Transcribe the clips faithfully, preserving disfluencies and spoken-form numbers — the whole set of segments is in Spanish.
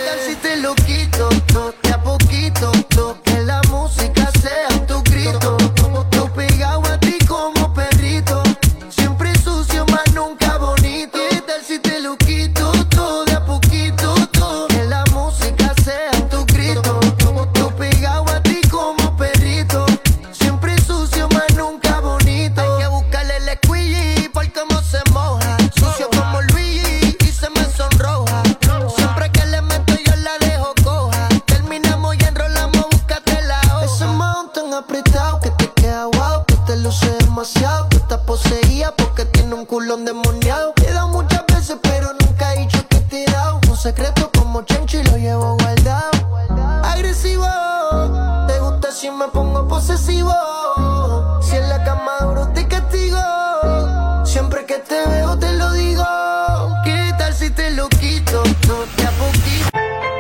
tal si te lo quito? De a poquito, que la música sea tu grito. Yo pegado a ti como perrito, siempre sucio, más nunca bonito. ¿Qué tal si te lo quito todo de a poquito? Que la música sea tu grito. Yo pegado a ti como perrito, siempre sucio, más nunca bonito. Hay que buscarle el squeegee por cómo se moja. Sucio como Luigi y se me sonroja. Siempre que le meto yo la dejo coja. Terminamos y enrolamos, búscate la hoja. Ese mount tan apretado que te queda guau, que te luce demasiado. Que estás poseída porque tiene un culón demoniado. Te he dado muchas veces pero nunca he dicho que te he dado. Un secreto como Chencho y lo llevo guardado. Agresivo, te gusta si me pongo posesivo. Si en la cama duro te castigo. Siempre que te veo te lo digo. ¿Qué tal si te lo quito? No te a poquito.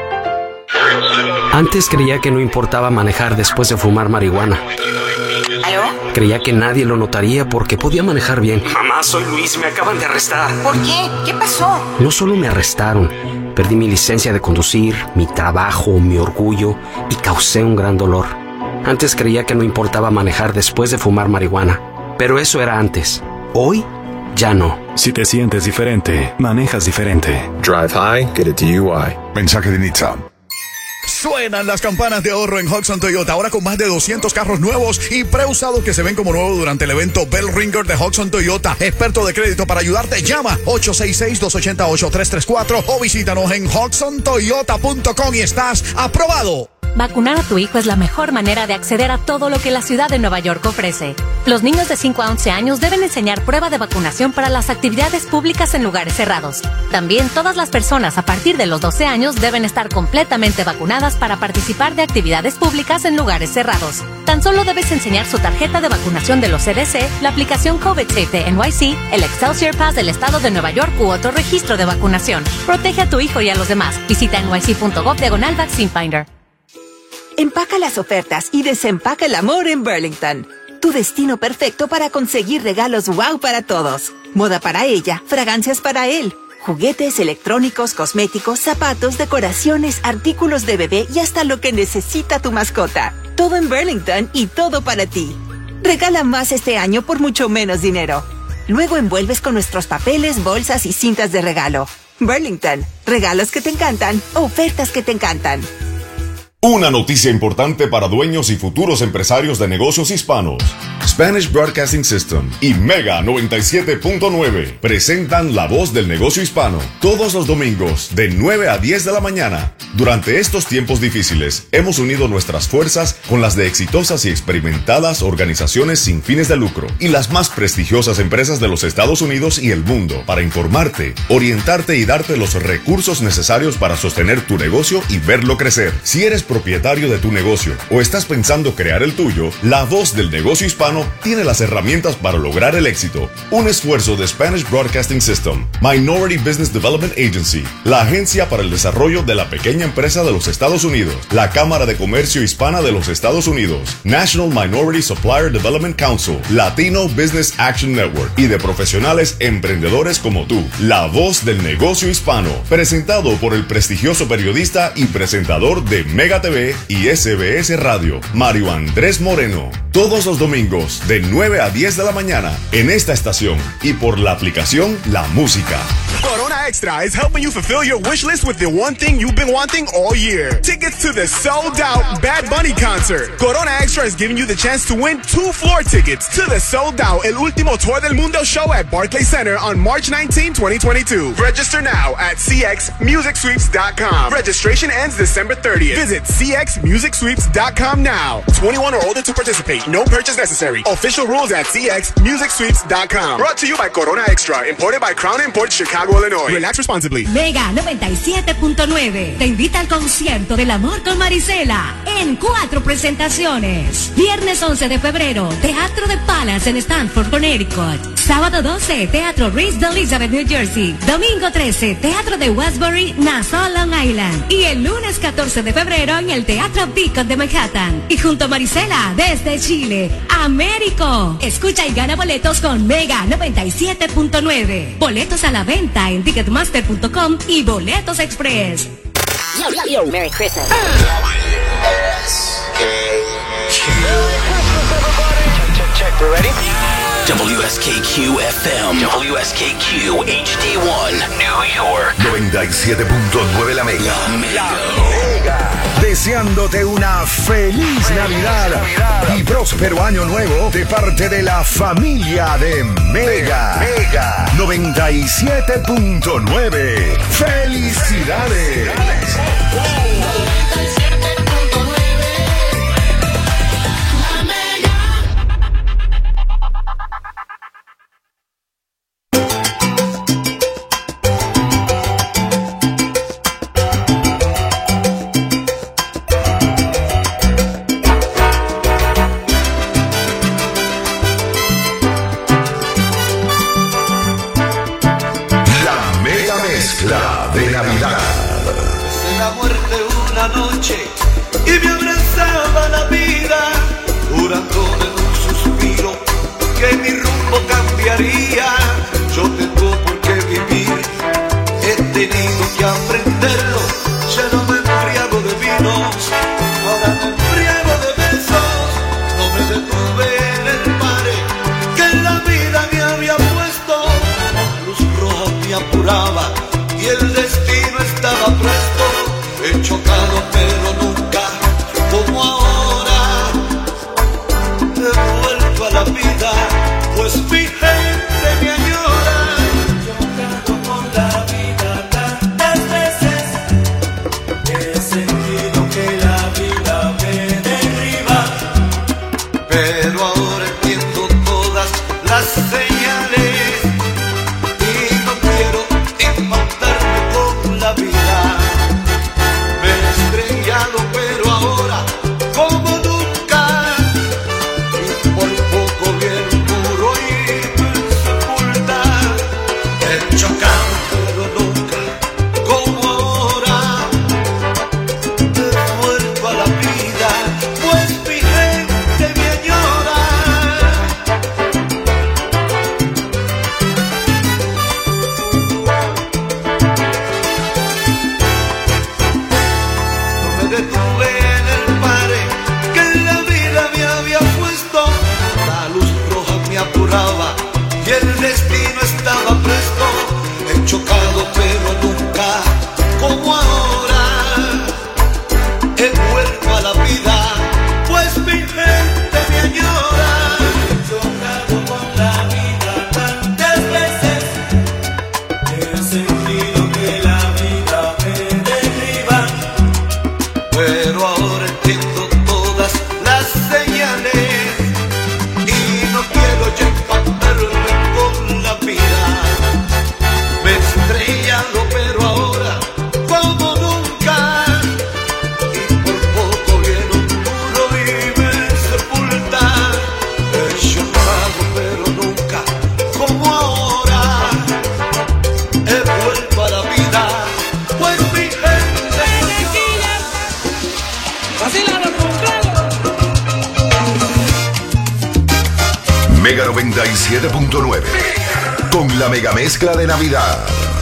Antes creía que no importaba manejar después de fumar marihuana. ¿Aló? Creía que nadie lo notaría porque podía manejar bien. Mamá, soy Luis, me acaban de arrestar. ¿Por qué? ¿Qué pasó? No solo me arrestaron, perdí mi licencia de conducir, mi trabajo, mi orgullo y causé un gran dolor. Antes creía que no importaba manejar después de fumar marihuana, pero eso era antes. Hoy, ya no. Si te sientes diferente, manejas diferente. Drive high, get a D U I. Mensaje de Nissan. Suenan las campanas de ahorro en Hudson Toyota, ahora con más de doscientos carros nuevos y preusados que se ven como nuevos durante el evento Bell Ringer de Hudson Toyota. Experto de crédito para ayudarte, llama ocho seis seis, dos ocho ocho, tres tres cuatro o visítanos en hudson toyota punto com y estás aprobado. Vacunar a tu hijo es la mejor manera de acceder a todo lo que la ciudad de Nueva York ofrece. Los niños de cinco a once años deben enseñar prueba de vacunación para las actividades públicas en lugares cerrados. También todas las personas a partir de los doce años deben estar completamente vacunadas para participar de actividades públicas en lugares cerrados. Tan solo debes enseñar su tarjeta de vacunación de los C D C, la aplicación COVID Safe de N Y C, el Excelsior Pass del estado de Nueva York u otro registro de vacunación. Protege a tu hijo y a los demás. Visita N Y C punto gov diagonal Vaccine Finder. Empaca las ofertas y desempaca el amor en Burlington. Tu destino perfecto para conseguir regalos wow para todos. Moda para ella, fragancias para él. Juguetes, electrónicos, cosméticos, zapatos, decoraciones, artículos de bebé y hasta lo que necesita tu mascota. Todo en Burlington y todo para ti. Regala más este año por mucho menos dinero. Luego envuelves con nuestros papeles, bolsas y cintas de regalo. Burlington, regalos que te encantan, ofertas que te encantan. Una noticia importante para dueños y futuros empresarios de negocios hispanos. Spanish Broadcasting System y Mega noventa y siete punto nueve presentan La Voz del Negocio Hispano todos los domingos de nueve a diez de la mañana. Durante estos tiempos difíciles, hemos unido nuestras fuerzas con las de exitosas y experimentadas organizaciones sin fines de lucro y las más prestigiosas empresas de los Estados Unidos y el mundo para informarte, orientarte y darte los recursos necesarios para sostener tu negocio y verlo crecer. Si eres propietario de tu negocio o estás pensando crear el tuyo, La Voz del Negocio Hispano tiene las herramientas para lograr el éxito. Un esfuerzo de Spanish Broadcasting System, Minority Business Development Agency, la agencia para el desarrollo de la pequeña empresa de los Estados Unidos, la Cámara de Comercio Hispana de los Estados Unidos, National Minority Supplier Development Council, Latino Business Action Network y de profesionales emprendedores como tú. La Voz del Negocio Hispano, presentado por el prestigioso periodista y presentador de Mega T V y S B S Radio, Mario Andrés Moreno. Todos los domingos de nueve a diez de la mañana en esta estación y por la aplicación La Música. Corona Extra is helping you fulfill your wish list with the one thing you've been wanting all year. Tickets to the sold-out Bad Bunny concert. Corona Extra is giving you the chance to win two floor tickets to the sold-out El Último Tour del Mundo show at Barclays Center on March nineteenth, twenty twenty-two. Register now at c x music sweeps dot com. Registration ends December thirtieth. Visit c x music sweeps dot com now. twenty-one or older to participate. No purchase necessary. Official rules at c x music sweeps dot com. Brought to you by Corona Extra. Imported by Crown Imports, Chicago, Illinois. Relax responsibly. Mega noventa y siete punto nueve te invita al concierto del amor con Marisela en cuatro presentaciones. Viernes once de febrero, Teatro de Palace en Stanford, Connecticut. Sábado doce, Teatro Reese de Elizabeth, New Jersey. Domingo trece, Teatro de Westbury, Nassau, Long Island. Y el lunes catorce de febrero en el Teatro Beacon de Manhattan. Y junto a Marisela, desde Chile, Américo. Escucha y gana boletos con Mega noventa y siete punto nueve. Boletos a la venta en ticketmaster punto com y Boletos Express. Yo, Merry Christmas. We're ready? W S K Q F M, W S K Q H D one, New York. noventa y siete punto nueve La Mega. La Mega. Deseándote una feliz Navidad y próspero año nuevo de parte de la familia de Mega. Mega noventa y siete punto nueve. ¡Felicidades! De Navidad. Besé la muerte una noche y me abrazaba la vida, jurando en un suspiro que mi rumbo cambiaría. Yo tengo por qué vivir, he tenido que aprenderlo. Ya no me embriago de vinos, ahora me embriago de besos. No me detuve en el mare que la vida me había puesto. La luz roja me apuraba y el destino estaba presto. He chocado pero nunca como ahora. He vuelto a la vida, pues mi gente me añora. He chocado con la vida tantas veces, he sentido que la vida me derriba. Pero ahora entiendo todas las señales y no quiero la vida. Me he estrellado pero ahora como nunca, y por poco bien puro y me sepulta. He chocado pero nunca como ahora. He vuelto a la vida, pues mi gente me añora. Detuve en el mare que la vida me había puesto. La luz roja me apuraba y el destino estaba presto. He chocado pero nunca como ahora. He vuelto a la vida, pues mi gente me añora. He chocado con la vida tantas veces, he sentido que la vida me derriba. Pero ahora entiendo todas las señales y no quiero ya empatarme con la vida. Me he estrellado pero ahora como nunca, y por poco viene un muro y me sepulta. He chocado pero nunca como ahora. He vuelto a la vida, pues mi gente Mega noventa y siete punto nueve con la mega mezcla de Navidad.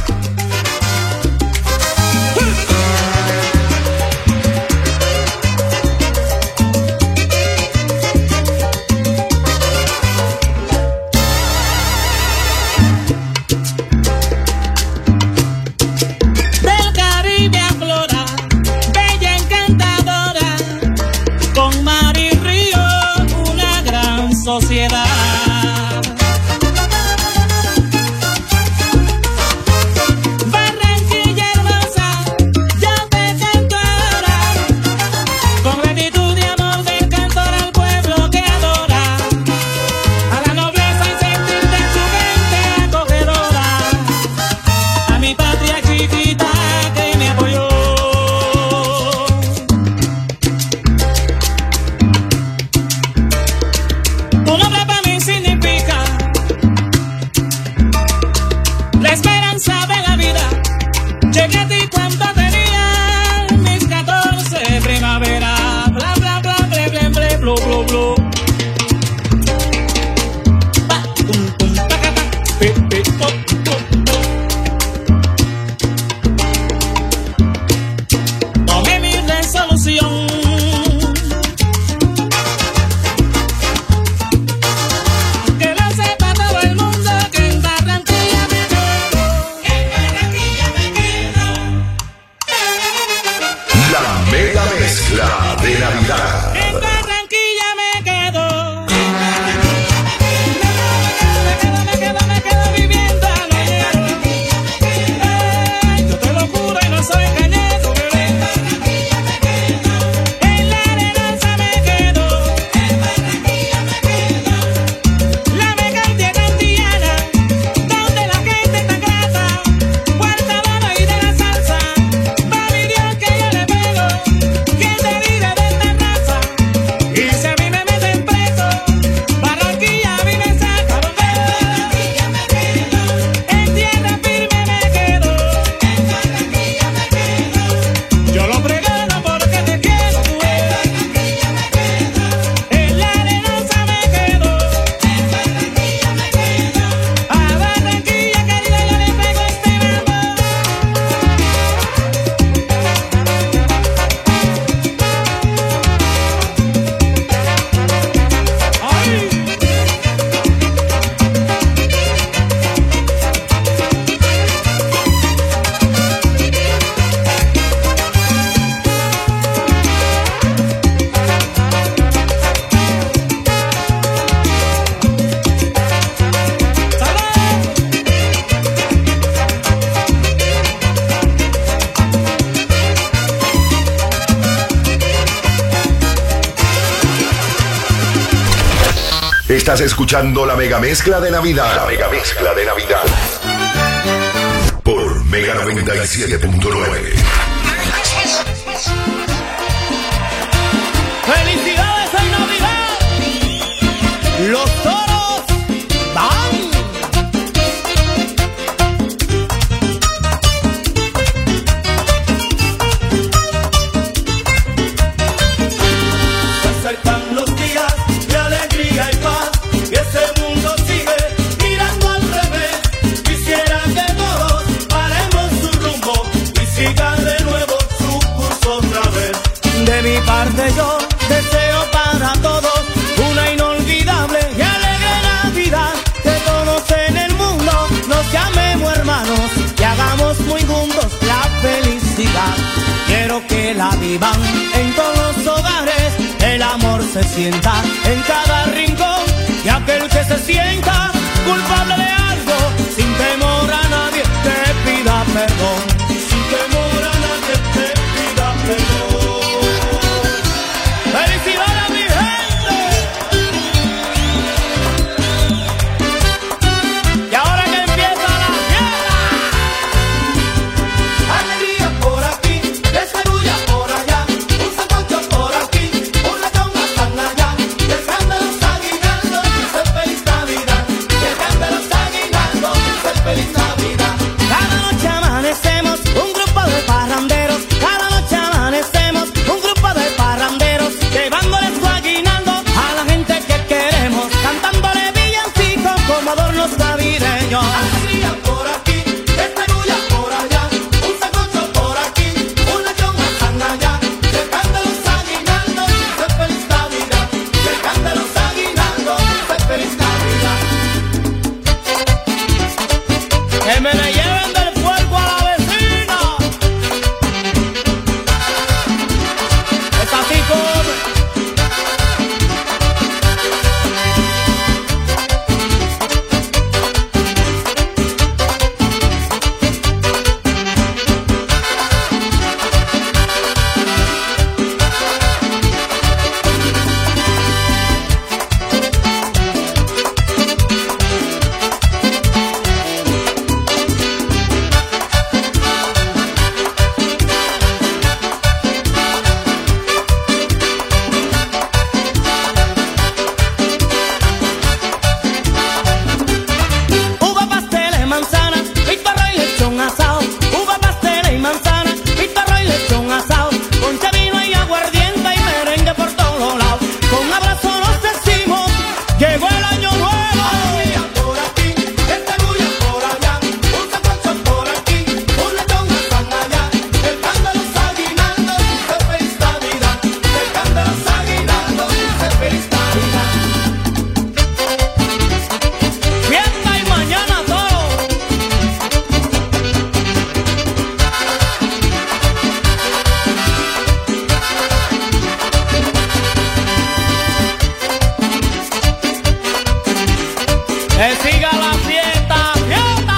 Del Caribe a Flora, bella encantadora, con mar y río, una gran sociedad. Estás escuchando la mega mezcla de Navidad. La mega mezcla de Navidad. Por Mega noventa y siete punto nueve. ¡Felicidades en Navidad! ¡Los toros van! Se acercan los días de alegría y paz, y ese mundo sigue mirando al revés. Quisiera que todos paremos su rumbo y sigan de nuevo su curso otra vez. De mi parte yo deseo para todos una inolvidable y alegre Navidad. Que todos en el mundo nos llamemos hermanos y hagamos muy juntos la felicidad. Quiero que la vivan en todos los hogares, el amor se sienta en cada rincón, y aquel que se sienta culpable de algo, sin temor a nadie te pida perdón. Sin temor a nadie te pida perdón. ¡Felicidades a mi gente! Y ahora que empieza la fiesta. Alegría por aquí, desarrolla por allá, un sancocho por aquí, una chonga tan allá, y el grande los aguinaldos dice feliz Navidad, y el grande los aguinaldos dice feliz Navidad. Cada noche amanecemos un grupo de parranderos, cada noche amanecemos un grupo de parranderos, llevándoles su aguinaldo a la gente que queremos, cantándole villancicos como adornos navideños. Alegría por aquí, desarrolla por allá, un sancocho por aquí, una chonga tan allá, y el grande los aguinaldos dice feliz Navidad, y el grande los aguinaldos dice feliz Navidad. Que me le lleven del puerco a la vecina. Es así como. Uva, pastel y manzana, pitorro y lechón asado. Uva, pastel y manzana, pitorro y lechón asado. Concha, vino y aguardiente y merengue por todos lados. Con abrazo nos decimos, llegó el año nuevo. Alegría por aquí, desarrolla por allá, un sancocho por aquí, una chonga tan allá, el grande los aguinaldos dice feliz Navidad, y el grande los aguinaldos dice feliz Navidad. Fiesta y mañana todo. Que siga la fiesta, fiesta.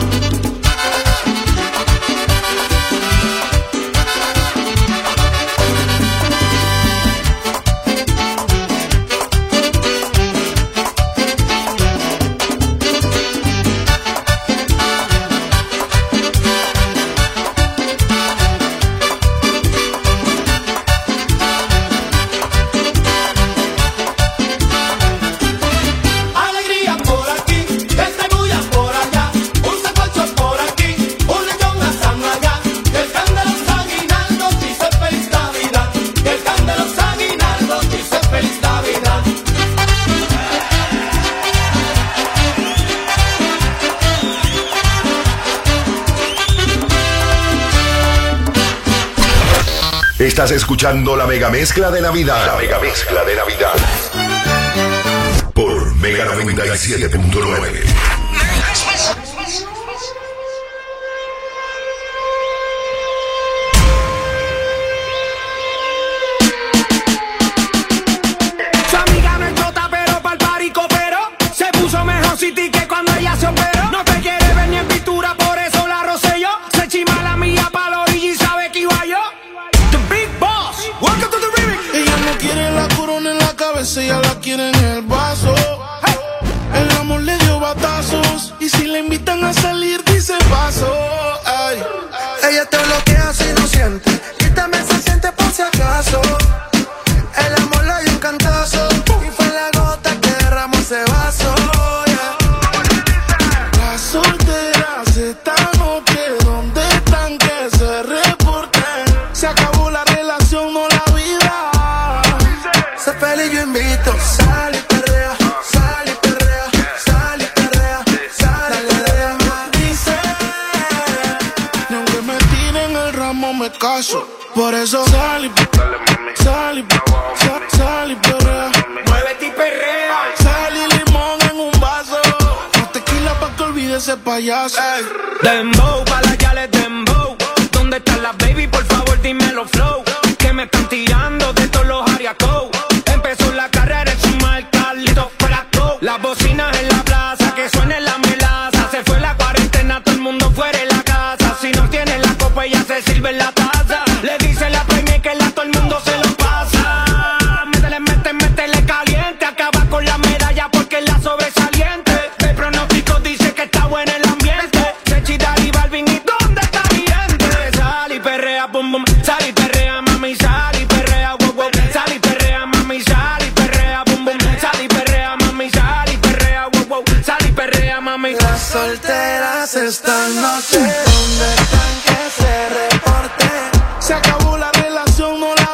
Alegría por aquí, desarrolla por allá, un sancocho por aquí, una chonga tan allá, y el grande los aguinaldos dice feliz Navidad, y el grande los aguinaldos dice feliz Navidad. Estás escuchando la mega mezcla de Navidad. La mega mezcla de Navidad. Por Mega noventa y siete punto nueve. Su amiga no es chota, pero pa'l party cooperó. Se puso mejor City que cuando ella se operó. No te quiere ver ni en pintura, por eso la rocé yo. Se chima la mía pa' la orilla y sabe que iba yo. The Big Boss, welcome to the remix. Ella no quiere la corona en la cabeza, ella la quiere en el vaso. chivatazos. Y si le invitan a salir, dice paso. Ay. Ella te bloquea si no siente. Quítame se siente por si acaso. El amor le dio un cantazo. Y fue la gota que derramó ese vaso. Yeah. Las solteras esta noche, ¿dónde están? Que se reporten. Se acabó la relación, no la vida. Sé feliz, yo invito. Sal y perrea, sal y perrea, sal y perrea, sal y perrea. Dice, ni aunque me tiren el ramo me caso. Por eso sal y sal y sal, sal y perrea. Muévete y perrea. Sal y limón en un vaso. Con tequila pa' que olvide ese payaso. Ey. Dembow, pa' la yales dembow. ¿Dónde están las baby? Por favor dímelo flow. Que me están tirando de todos los ariacos. Empezó la carrera en su marca, listo para todo. Las bocinas en la plaza, que suene la melaza. Se fue la cuarentena, todo el mundo fuera de la casa. Si no tiene la copa ella se sirve en la taza. Le dice la premia que la todo el mundo se lo pasa. Métele, métele, métele caliente. Acaba con la medalla porque es la sobresaliente. El pronóstico dice que está bueno el ambiente. Sechita y Balvin, ¿y dónde está mi gente? Sal y perrea, bum bum. Sal y perrea, mami, sal y perrea, wow wow. Sal y perrea, mami, sal y perrea, bum bum. Sal y perrea, mami, sal y perrea, wow wow. Sal y perrea, mami. Las solteras esta noche, ¿dónde están? Que se reporten. Se acabó la relación, no la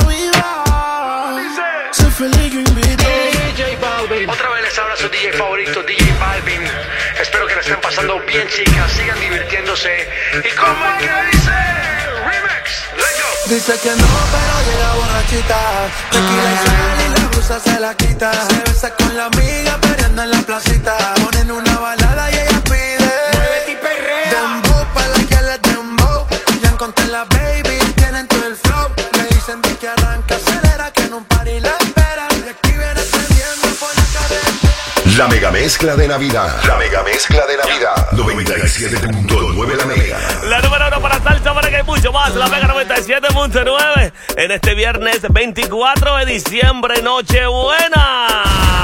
vida. Sé feliz, yo invito. D J Balvin. Otra vez les habla su D J favorito, D J Balvin. Espero que la estén pasando bien, chicas. Sigan divirtiéndose. ¿Y cómo es que dice? Remix. Let's go. Dice que no, pero llega borrachita. Tequila y sal y la blusa se la quita. Se besa con la amiga peleando en la placita. Ponen una balada y ella pide. Muévete y perrea. Dembow pa' la que les dembow. Ya encontré la baby, tienen todo el flow. Me dicen de que arranca, acelera, que en un party la esperan. Y aquí viene prendiendo por la cadena. La mega mezcla de Navidad. La mega mezcla de Navidad. noventa y siete punto nueve La Mega. La número uno para salsa, para que hay mucho más. La Mega noventa y siete punto nueve. En este viernes veinticuatro de diciembre, Nochebuena.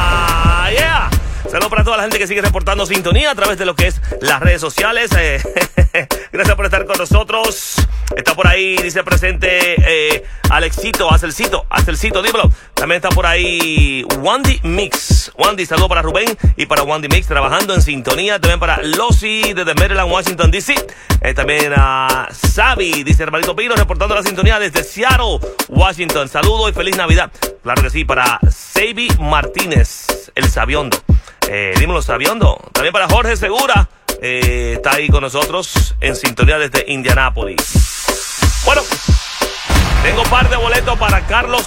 Yeah. Saludos para toda la gente que sigue reportando sintonía a través de lo que es las redes sociales. Eh, gracias por estar con nosotros. Está por ahí, dice presente eh, Alexito, Acelcito, Acelcito, dímelo. También está por ahí Wandy Mix. Wandy, saludos para Rubén y para Wandy Mix, trabajando en sintonía. También para Losi desde Maryland, Washington, D C. Eh, también a Xavi, dice hermanito Pino, reportando la sintonía desde Seattle, Washington. Saludos y feliz Navidad. Claro que sí, para Seiby Martínez, el Sabiondo. Eh, dímelo, Sabiondo. También para Jorge Segura, eh, está ahí con nosotros en sintonía desde Indianápolis. Bueno, tengo un par de boletos para Carlos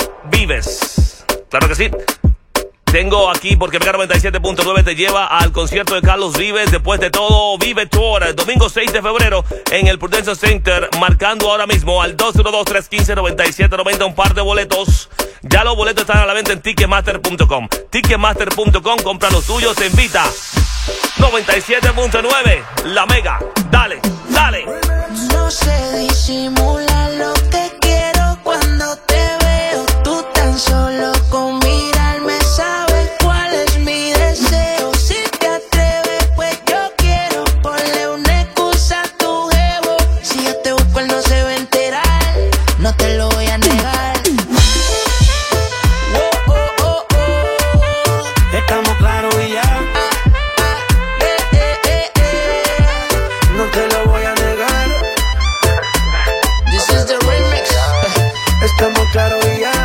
Vives. Claro que sí. Tengo aquí porque Mega noventa y siete punto nueve te lleva al concierto de Carlos Vives. Después de todo, Vive Tour, el domingo seis de febrero en el Prudential Center, marcando ahora mismo al dos uno dos, tres uno cinco, nueve siete nueve cero un par de boletos. Ya los boletos están a la venta en Ticketmaster punto com. Ticketmaster punto com, compra los tuyos, te invita. noventa y siete punto nueve, La Mega. Dale, dale. No sé disimular lo que quiero cuando te veo. Tú tan solo con mirarme sabes cuál es mi deseo. Si te atreves, pues yo quiero. Ponle una excusa a tu jevo. Si yo te busco, él no se va a enterar. No te lo voy a negar. Oh, oh, oh, oh. Estamos claros y ya. Eh, eh, eh, eh. No te lo voy a negar. This is the remix. Estamos claros y ya.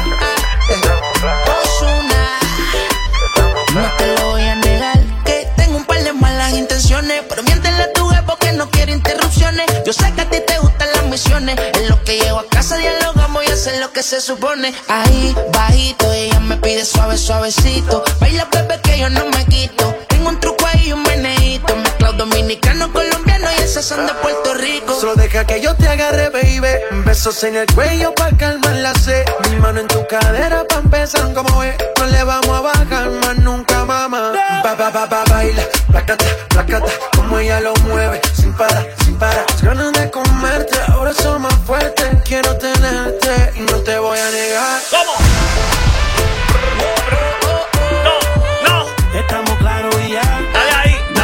Ozuna. No te lo voy a negar. Que tengo un par de malas intenciones, pero miéntele a tu jefe que no quiere interrupciones. Yo sé que a ti te gustan las misiones. En lo que llego a casa dialogamos y hacer lo que se supone. Ahí, bajito, ella me pide suave, suavecito. Baila, bebé, que yo no me quito. Tengo un truco ahí y un meneíto. Mezclado dominicano, colombiano y esas son de Puerto Rico. Solo deja que yo te agarre, baby. Besos en el cuello pa' calmar la sed. Mi mano en tu cadera pa' empezar como es. No le vamos a bajar más nunca, mamá. Ba, ba, ba, ba, baila, placata, placata. Como ella lo mueve, sin parar, sin parar. Las ganas de comerte, ahora son más fuertes. Quiero tenerte y no te voy a negar. ¿Cómo? No, no. Estamos claros y ya. Dale ahí,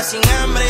sin hambre.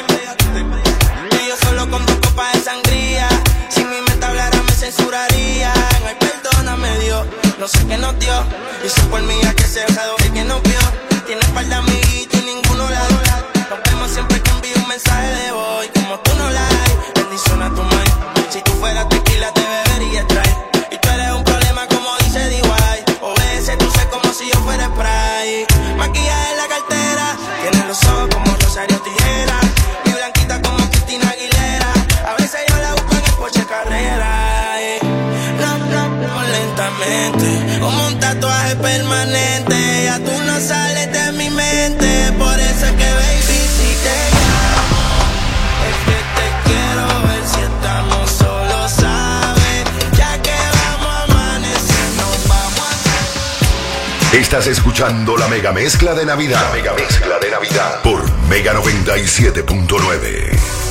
Y yo solo con dos copas de sangría. Si mi mente hablara me censuraría. Ay, perdóname Dios, no sé qué nos dio. Y si por mí a que se dejado el que nos vio. Tiene un par de amiguitos y ninguno la da. Nos vemos siempre que envío un mensaje de voz. Como tú no la hay, bendición a tu madre. Si tú fueras tequila te bebería traer. Y tú eres un problema como dice D Y. Obedece, tú sé como si yo fuera spray. Maquillaje en la cartera, tiene los ojos como Rosario Tijera. Y blanquita como Cristina Aguilera. A veces yo la busco en el Porsche Carrera. eh. No, no, no, lentamente, como un tatuaje permanente. Ya tú no sales de mi mente. Por eso es que baby si te llamo, es que te quiero ver si estamos solos, ¿sabes? Ya que vamos a amanecer, nos vamos a... Estás escuchando la mega mezcla de Navidad. La mega mezcla de Navidad por Mega noventa y siete punto nueve.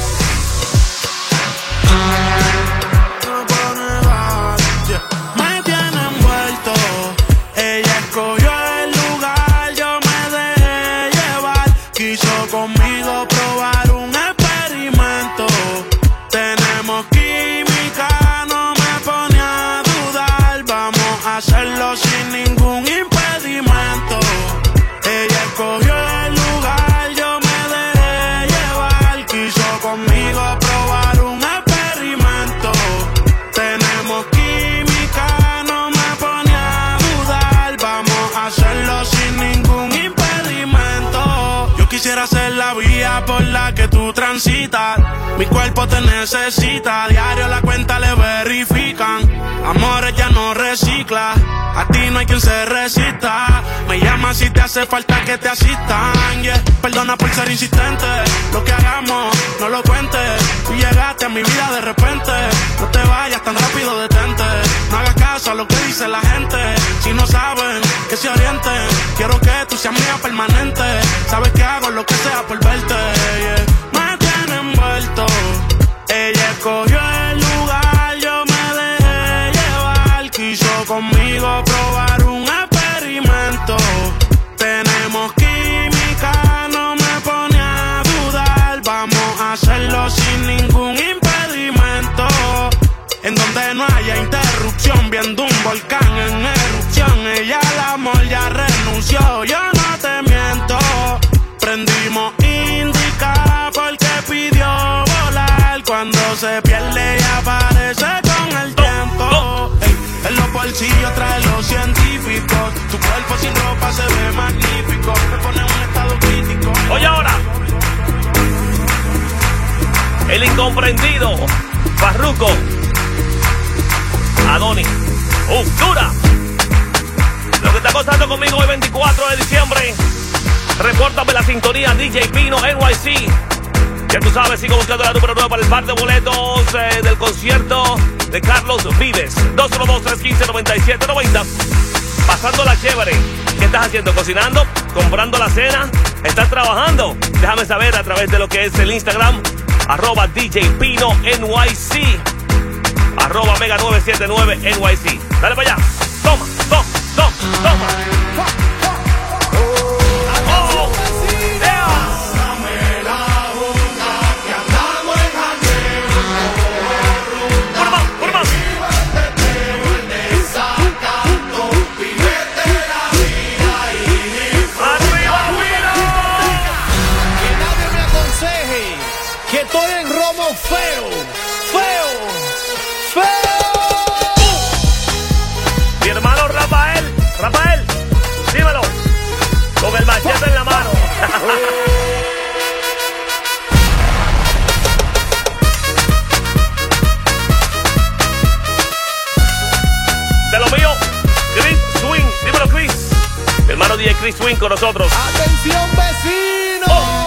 Me tiene envuelto, ella escogió el lugar, yo me dejé llevar. Quiso conmigo probar un experimento. Tenemos química, no me pone a dudar. Vamos a hacerlo sin ningún impedimento. Ella escogió el lugar, yo me dejé llevar. Quiso conmigo probar un experimento. Tenemos química, no me pone a dudar. Vamos a hacerlo sin ningún impedimento. Yo quisiera ser la vía por la que tú transitas. Mi cuerpo te necesita. A diario la cuenta le verifican. Amores ya no recicla. A ti no hay quien se resista. Me llama si te hace falta que te asistan. Yeah. Perdona por ser insistente. Lo que hagamos, no lo cuentes. Tú llegaste a mi vida de repente. No te vayas tan rápido, detente. No hagas caso a lo que dice la gente. Si no saben, que se orienten. Quiero que tú seas mía permanente. Sabes que hago lo que sea por verte. Yeah. Me tiene envuelto. Ella escogió el lugar, yo me dejé llevar. Quiso conmigo probar un experimento. Tenemos química, no me pone a dudar. Vamos a hacerlo sin ningún impedimento. En donde no haya interrupción, viendo un volcán en erupción. Ella al amor ya renunció, yo no te miento. Prendimos indica porque pidió volar. Cuando se pierde y aparece con el tiempo. Ey, en los bolsillos trae los científicos. Tu cuerpo sin ropa se ve magnífico. Me pone en un estado crítico. Oye ahora, el incomprendido Farruko Adoni. ¡Uh, dura! Lo que está costando conmigo hoy veinticuatro de diciembre. Repórtame la sintonía D J Pino N Y C. Ya tú sabes, sigo buscando la número nueve para el par de boletos eh, del concierto de Carlos Vives. dos uno dos, tres uno cinco, nueve siete nueve cero. Pasándola chévere. ¿Qué estás haciendo? ¿Cocinando? ¿Comprando la cena? ¿Estás trabajando? Déjame saber a través de lo que es el Instagram. Arroba D J Pino N Y C. Arroba Mega nueve siete nueve N Y C. Dale para allá. Toma, toma, toma, toma. Estoy en romo feo, feo, feo. Mi hermano Rafael, Rafael, dímelo, con el machete en la mano. De lo mío, Chris Swing, dímelo Chris. Mi hermano D J Chris Swing con nosotros. Atención vecino. Oh.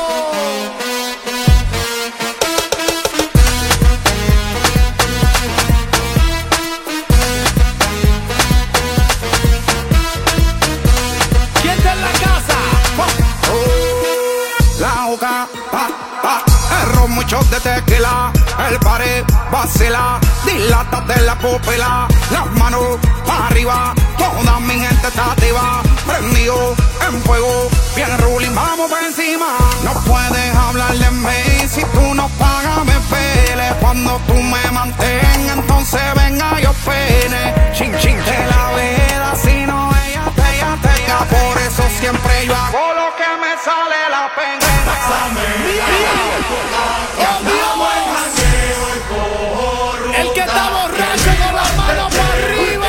Muchos de tequila, el pared vacila, dilátate la pupila, las manos para arriba, toda mi gente está activa, prendido en fuego, bien ruling, vamos por encima, no puedes hablar El que está borracho con las manos para arriba.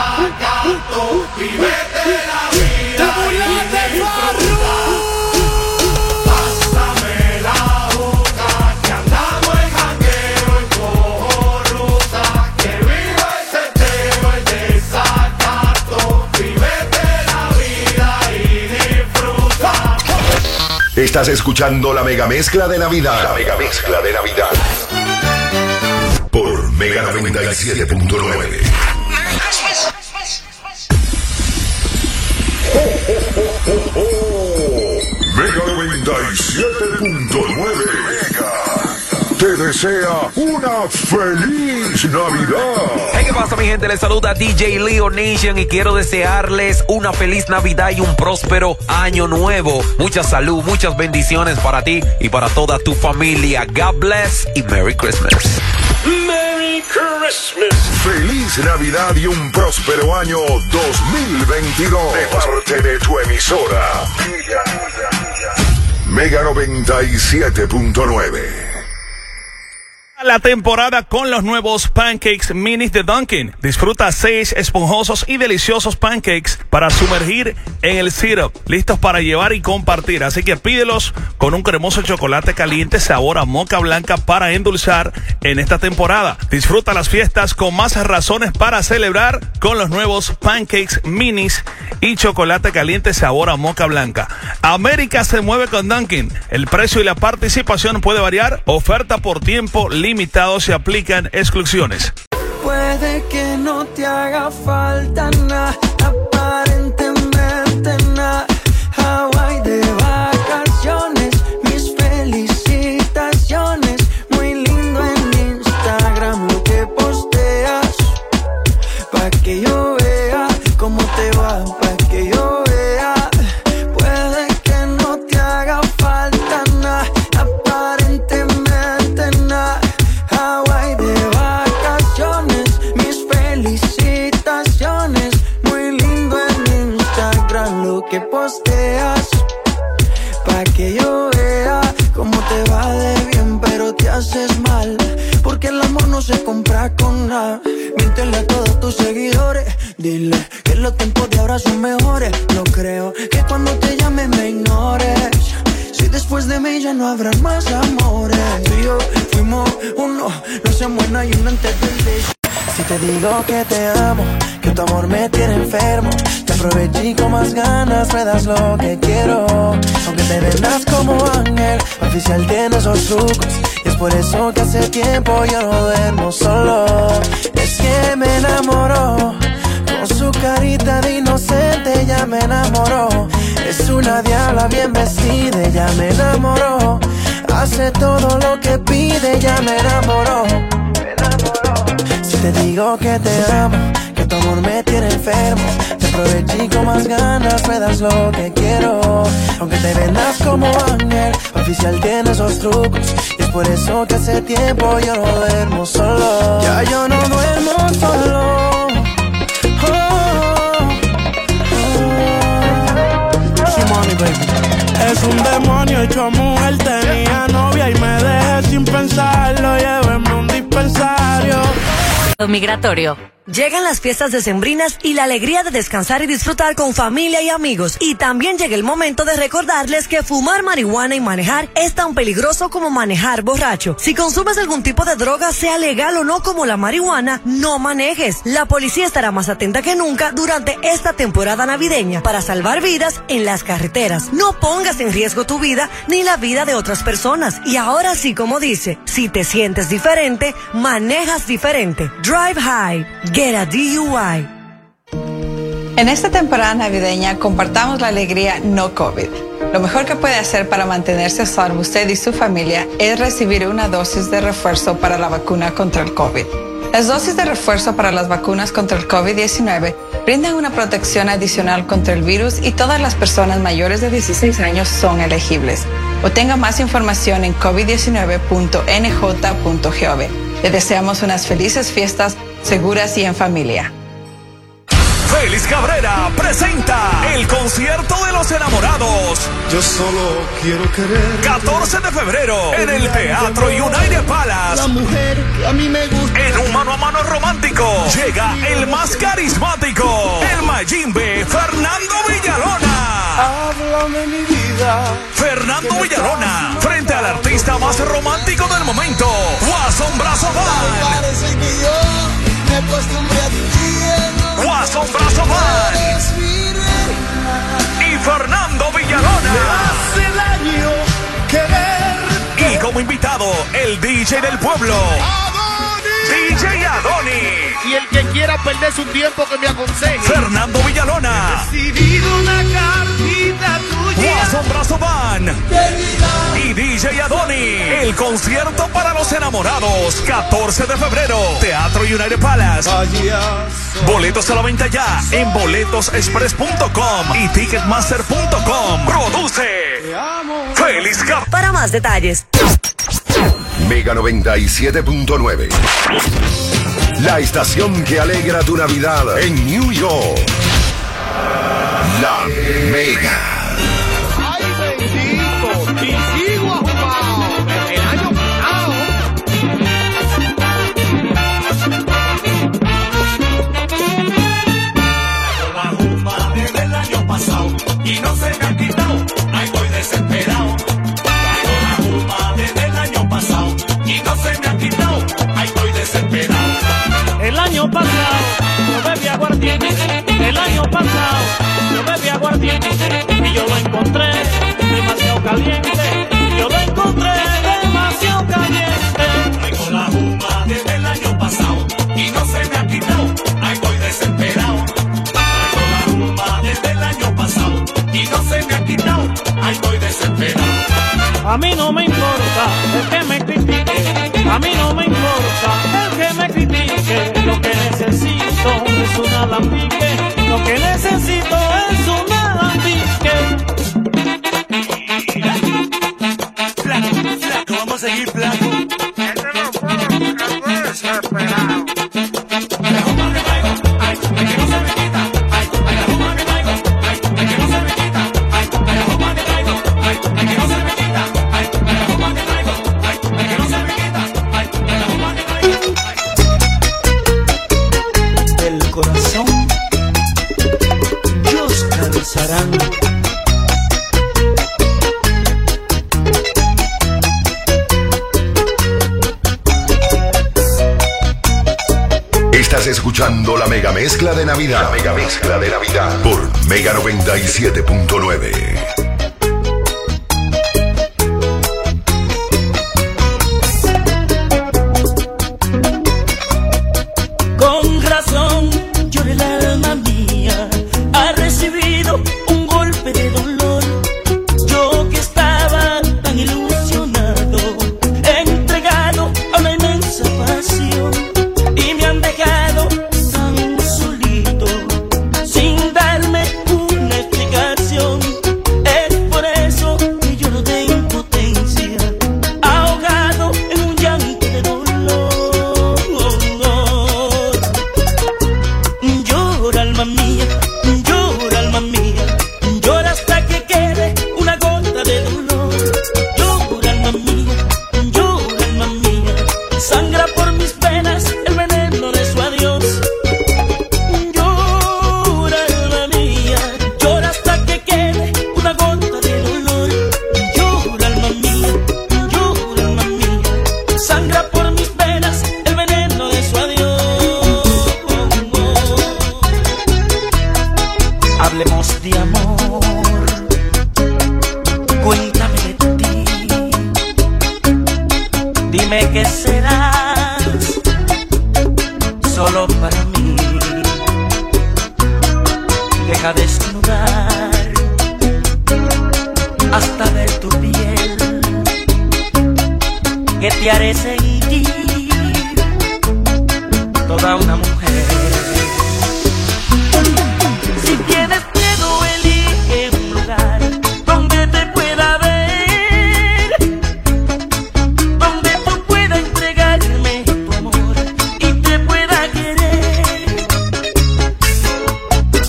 Y vete la vida. Te burlaste, Farru. Pásame la boca, que andamos en jangueo y cojo ruta. Que viva ese tema, el desacato. Y vete la vida y disfruta. Estás escuchando la mega mezcla de Navidad. La mega mezcla de Navidad. Por Mega noventa y siete punto nueve. Mega noventa y siete punto nueve. Te desea una feliz Navidad. Hey, ¿qué pasa, mi gente? Les saluda D J Leo Nation y quiero desearles una feliz Navidad y un próspero año nuevo. Mucha salud, muchas bendiciones para ti y para toda tu familia. God bless y Merry Christmas. Merry Christmas. Feliz Navidad y un próspero año dos mil veintidós. De parte de tu emisora. Mega noventa y siete punto nueve. La temporada con los nuevos pancakes minis de Dunkin'. Disfruta seis esponjosos y deliciosos pancakes para sumergir en el syrup, listos para llevar y compartir. Así que pídelos con un cremoso chocolate caliente sabor a moca blanca para endulzar en esta temporada. Disfruta las fiestas con más razones para celebrar con los nuevos pancakes minis y chocolate caliente sabor a moca blanca. América se mueve con Dunkin'. El precio y la participación puede variar. Oferta por tiempo limitado. Limitados, se aplican exclusiones. Puede que no te haga falta nada, aparentemente nada. Hawaii de vacaciones, mis felicitaciones. Muy lindo en Instagram lo que posteas, pa' que yo vea cómo te va, pa' que yo vea. Puede que no te haga falta nada, aparentemente nada. Hawaii de vacaciones, mis felicitaciones. Muy lindo en Instagram lo que posteas, pa' que yo vea cómo te va de bien, pero te haces mal, porque el amor no se compra con nada. Míntele a todos tus seguidores, dile que los tiempos de ahora son mejores. No creo que cuando te llame me ignores, si después de mí ya no habrá más amores. Tú y yo fuimos uno, no se muera y uno antes del beso. Si te digo que te amo, que tu amor me tiene enfermo, te aproveché y con más ganas me das lo que quiero. Aunque te vendas como ángel, oficial tiene esos trucos, y es por eso que hace tiempo yo no duermo solo. Es que me enamoró, con su carita de inocente ya me enamoró. Es una diabla bien vestida, ya me enamoró. Hace todo lo que pide, ya me enamoró. Si te digo que te amo, que tu amor me tiene enfermo, te aproveché y con más ganas me das lo que quiero. Aunque te vendas como ángel, oficial tiene esos trucos, y es por eso que hace tiempo yo no duermo solo. Ya yo no duermo solo. Es un demonio hecho mujer, tenía novia y me dejé sin pensarlo, llévenme un dispensario. Migratorio. Llegan las fiestas decembrinas y la alegría de descansar y disfrutar con familia y amigos. Y también llega el momento de recordarles que fumar marihuana y manejar es tan peligroso como manejar borracho. Si consumes algún tipo de droga, sea legal o no como la marihuana, no manejes. La policía estará más atenta que nunca durante esta temporada navideña para salvar vidas en las carreteras. No pongas en riesgo tu vida ni la vida de otras personas. Y ahora sí, como dice, si te sientes diferente, manejas diferente. Drive high. Get a D U I. En esta temporada navideña compartamos la alegría no COVID. Lo mejor que puede hacer para mantenerse a salvo usted y su familia es recibir una dosis de refuerzo para la vacuna contra el COVID. Las dosis de refuerzo para las vacunas contra el COVID diecinueve brindan una protección adicional contra el virus y todas las personas mayores de dieciséis años son elegibles. Obtenga más información en covid diecinueve punto n j punto gov. Le deseamos unas felices fiestas seguras y en familia. Félix Cabrera presenta el concierto de los enamorados. Yo solo quiero querer. catorce de febrero en el Teatro United Palace. La mujer que a mí me gusta. En un mano a mano romántico llega el más carismático, el Mayimbe, Fernando Villalona. Háblame mi vida. Fernando Villalona, frente al artista más romántico del momento, Guasón Brazo Band. Parece que yo me acostumbré a ti. Guasón Brazo Band. Y Fernando Villalona. Me hace daño querer. Y como invitado, el D J del pueblo, D J Adoni. Y el que quiera perderse un tiempo que me aconseje. Fernando Villalona. Recibido una cartita tuya. Guasón Brazo Band. Y D J Adoni. El concierto para los enamorados. catorce de febrero. Teatro United Palace. Boletos a la venta ya en boletos express punto com y ticketmaster punto com. Produce Félix Cap. Para más detalles. Mega noventa y siete punto nueve. La estación que alegra tu Navidad en New York. La Mega. Ay, bendito. Y sigo ajumado. El año pasado. La jumba desde el año pasado y no se me ha quitado. Ay, estoy desesperado. La jumba desde el año pasado y no se me ha quitado. Ay, estoy desesperado. El año pasado yo bebí aguardiente, el año pasado yo bebí aguardiente y yo lo encontré demasiado caliente, yo lo encontré demasiado caliente. Traigo la jumba desde el año pasado y no se me ha quitado. Ay, estoy desesperado. Traigo la jumba desde el año pasado y no se me ha quitado. Ay, estoy desesperado. A mí no me importa el que me critique, a mí no me importa el que me critique. Lo que necesito es un alambique, lo que necesito es un alambique. Flaco, flaco, vamos a seguir flaco. Este no puedo, desesperado. La jumba que traigo, ay, ay, que no se me quita. Ay, ay, la jumba que traigo, ay, ay, que no se me quita. Ay, ay, la jumba que traigo, ay, ay, que no se me quita. Ay, ay, la jumba que traigo, ay, ay, que no se me quita. Ay, ay, la jumba que traigo. El corazón, Dios cansarán. Estás escuchando la mega mezcla de Navidad. La mega mezcla de Navidad por Mega noventa y siete punto nueve. Con razón llora el alma mía, ha recibido un golpe de dolor. Yo que estaba tan ilusionado, entregado a una inmensa pasión, y me han dejado tan solito, sin darme una explicación. Es por eso que lloro de impotencia, ahogado en un llanto de dolor. Llora alma mía, llora alma mía, llora hasta que quede una gota de dolor. Llora alma mía, llora alma mía, sangra por mis penas el veneno de su adiós. Llora alma mía, llora hasta que quede una gota de dolor. Llora alma mía, llora alma mía, sangra por mis penas el veneno de su adiós. Hablemos de amor, cuéntame de ti, dime que serás solo para mí. Deja desnudar hasta ver tu piel, que te haré sentir toda una mujer. Si tienes miedo, elige un lugar donde te pueda ver, donde tú puedas entregarme tu amor y te pueda querer.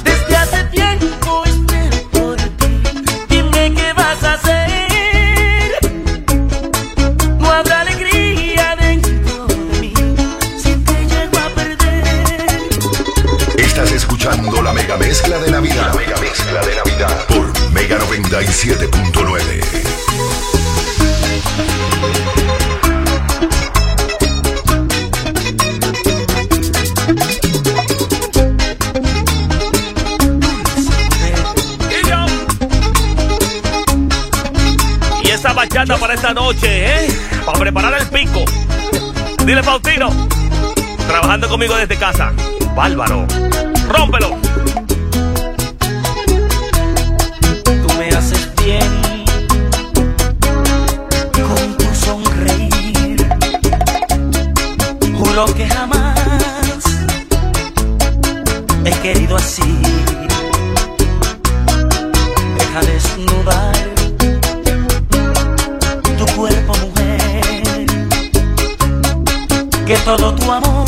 siete punto nueve. Y esa bachata para esta noche, ¿eh? Para preparar el pico. Dile, Faustino. Trabajando conmigo desde casa. Bárbaro. Rómpelo. Tú me haces bien con tu sonreír. Juro que jamás he querido así. Deja desnudar tu cuerpo, mujer, que todo tu amor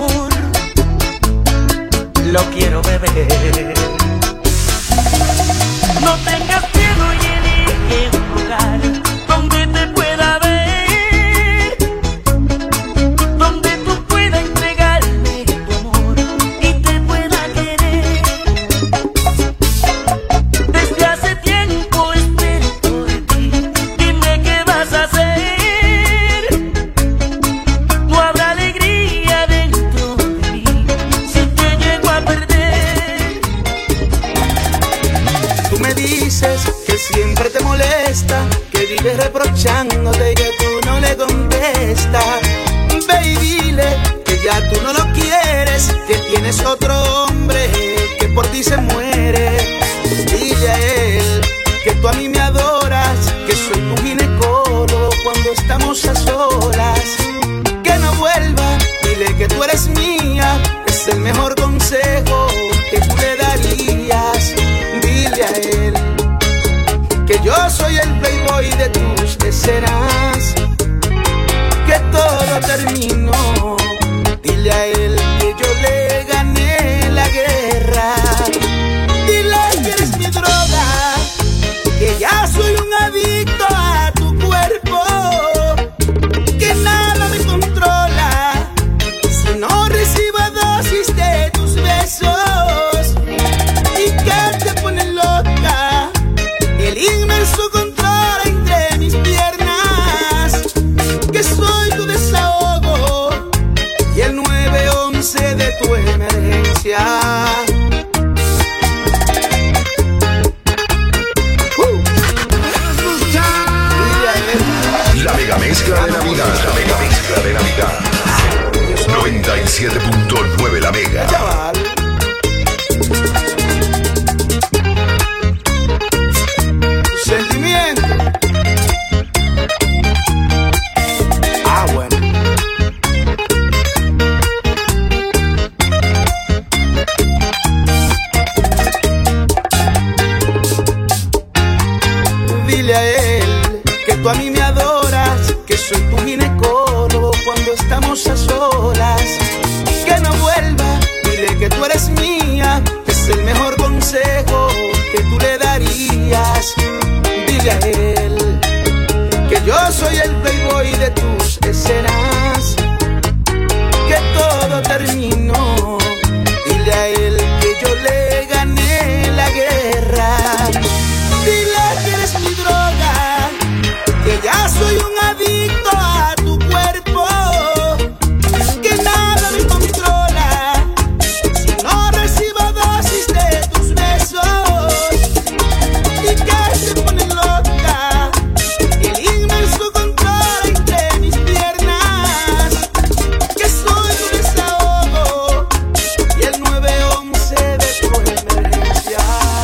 lo quiero beber. No tengas miedo y elige un lugar donde te pueda ver, donde tú puedas entregarme tu amor y te pueda querer. Desde hace tiempo espero por ti, dime qué vas a hacer. No habrá alegría dentro de mí si te llego a perder. Tú me dices que siempre te molesta, que vives reprochándote y que tú no le contestas. Ve y dile que ya tú no lo quieres, que tienes otro hombre que por ti se muere. Dile a él que tú a mí me adoras, que soy tu ginecólogo cuando estamos a solas. Que no vuelva, dile que tú eres mía, es el mejor consejo que tú le darías. Dile a él que yo soy el playboy de tus escenas, que todo terminó. Dile a él que yo le gané la guerra. Dile que eres mi droga, que ya soy un adicto a tu cuerpo, que nada me controla si no recibo dosis de tus besos, y que te pone loca el inmenso control entre mis piernas, que soy tu desahogo y el nueve once de tu emergencia. La mega mezcla de Navidad. La mega mezcla de Navidad. noventa y siete punto nueve La Mega. Sentimiento. Ah, bueno. Dile a él que tú a mí me adoras, que soy tu ginecólogo cuando estamos a solas. Que no vuelva, dile que tú eres mía, que es el mejor consejo que tú le darías. Dile a él que yo soy el playboy de tus escenas, que todo terminó. Dile a él que yo le gané la guerra. Dile que eres mi droga, que ya soy un adicto a tu cuerpo, que nada me controla si no recibo dosis de tus besos, y que te pone loca el inmenso control entre mis piernas, que soy tu desahogo y el nueve once de tu emergencia.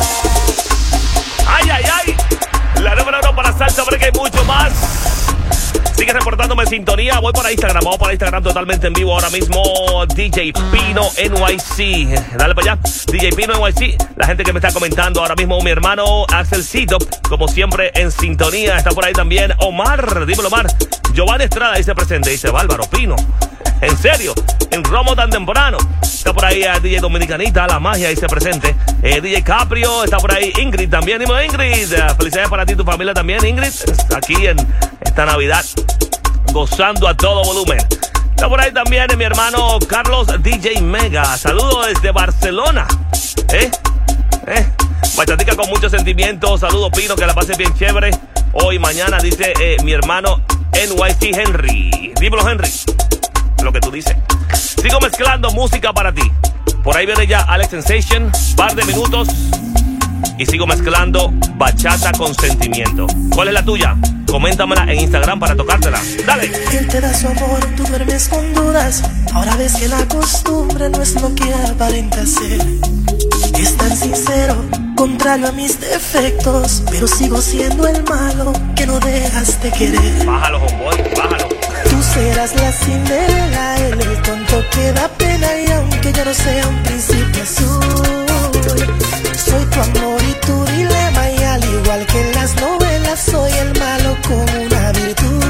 Ay, ay, ay. La número uno para salsa, porque hay mucho más. Sigue reportándome en sintonía. Voy para Instagram. Vamos para Instagram totalmente en vivo ahora mismo. D J Pino N Y C. Dale para allá. D J Pino N Y C. La gente que me está comentando ahora mismo. Mi hermano Axelcito, como siempre, en sintonía. Está por ahí también Omar. Dímelo, Omar. Giovanni Estrada dice presente. Dice Bárbaro Pino. En serio, en Romo tan temprano. Está por ahí a D J Dominicanita, La Magia, dice presente. Eh, D J Caprio, está por ahí Ingrid también. Dime, Ingrid. Uh, felicidades para ti y tu familia también, Ingrid. Aquí en esta Navidad, gozando a todo volumen. Está por ahí también mi hermano Carlos D J Mega. Saludos desde Barcelona. ¿Eh? ¿Eh? Bachatica con mucho sentimiento. Saludos, Pino, que la pases bien chévere. Hoy, mañana, dice eh, mi hermano N Y C Henry. Dímelo, Henry. Lo que tú dices. Sigo mezclando música para ti. Por ahí viene ya Alex Sensation. Par de minutos. Y sigo mezclando bachata con sentimiento. ¿Cuál es la tuya? Coméntamela en Instagram para tocártela. Dale. Él te da su amor, tú duermes con dudas. Ahora ves que la costumbre no es lo que aparenta ser. Es tan sincero, contrario a mis defectos, pero sigo siendo el malo que no dejas de querer. Bájalo, homeboy, bájalo. Tú serás la Cinderela, él el tonto que da pena. Y aunque yo no sea un príncipe azul, soy tu amor y tu dilema. Y al igual que en las novelas, soy el malo con una virtud.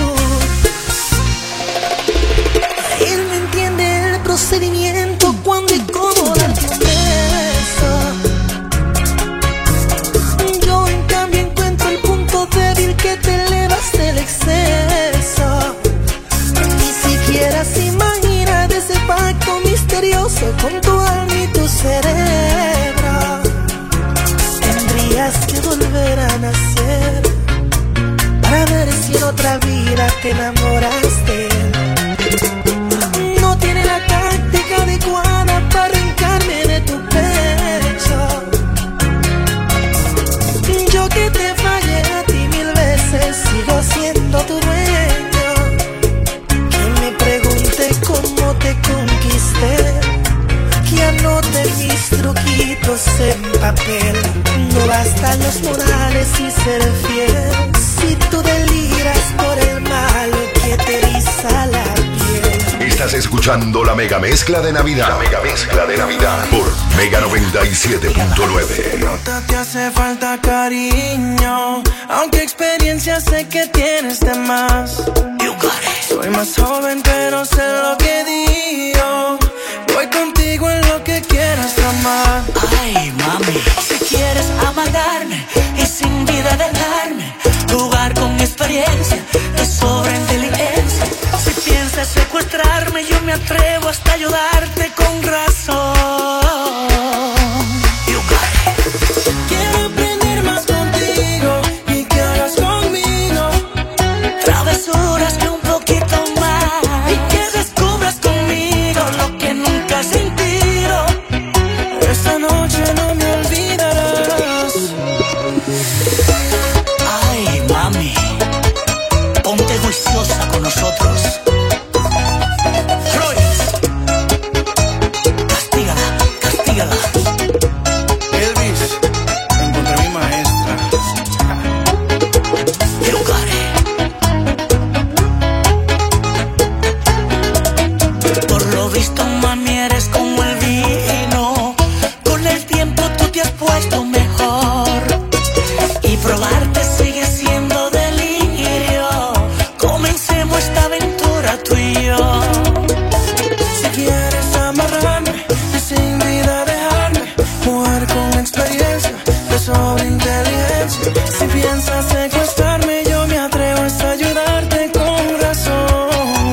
Él no entiende el procedimiento cuando y cómo darte un beso. Yo en cambio encuentro el punto débil que te elevas del exceso. Ni siquiera se imagina de ese pacto misterioso con tu alma y tu cerebro. Tendrías que volver a nacer para ver si en otra vida te enamoras de él. No tiene la táctica adecuada para arrancarme de tu pecho. Yo que te fallé a ti mil veces, sigo siendo tu dueño. Que me pregunte cómo te conquisté, que anote mis truquitos en papel. No bastan los morales y ser fiel, si tú deliras por el mal que te eriza la piel. Estás escuchando la mega mezcla de Navidad. La mega mezcla de Navidad por Mega noventa y siete punto nueve. Nota te hace falta cariño, aunque experiencia sé que tienes de más. Soy más joven pero sé lo que digo. Voy contigo en lo que quieras amar. Ay, mami, si quieres amargarme y sin vida dejarme, jugar con experiencia, de sobra inteligencia. Si piensas secuestrarme, yo me atrevo hasta ayudarte con razón. You got it. Quiero aprender más contigo y que hagas conmigo travesuras que un poquito más, y que descubras conmigo lo que nunca has sentido. Esta noche no me olvidarás. Ay, mami, ponte juiciosa con nosotros. Castígala, castígala. Elvis, encontré mi maestra. You got it. Por lo visto, mami, eres como el vino. Con el tiempo tú te has puesto mejor, y probarte sigue siendo delirio. Comencemos esta aventura tú y yo. Si quieres amarrarme y sin vida dejarme, mujer con experiencia, de sobra inteligencia. Si piensas secuestrarme, yo me atrevo hasta ayudarte con razón.